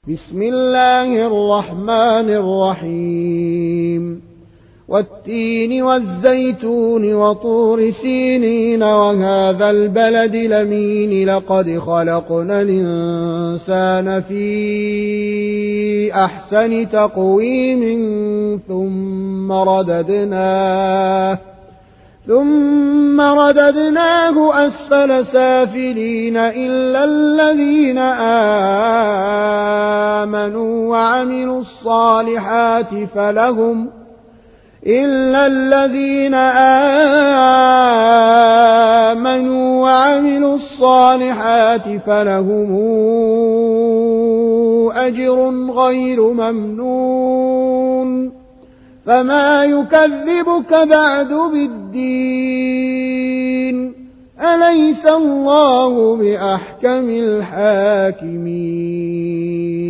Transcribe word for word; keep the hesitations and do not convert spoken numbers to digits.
بسم الله الرحمن الرحيم والتين والزيتون وطور سينين وهذا البلد الأمين لقد خلقنا الإنسان في أحسن تقويم ثم رددناه ثم رددناه أسفل سافلين إلا الذين آمنوا وعملوا الصالحات فلهم إلا الذين آمنوا وعملوا الصالحات فلهم أجر غير ممنون فما يكذبك بعد بالدين أليس الله بأحكم الحاكمين